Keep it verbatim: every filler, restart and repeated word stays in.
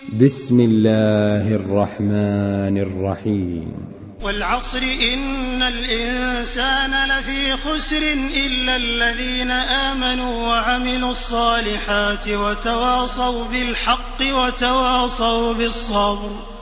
بسم الله الرحمن الرحيم. والعصر إن الإنسان لفي خسر إلا الذين آمنوا وعملوا الصالحات وتواصوا بالحق وتواصوا بالصبر.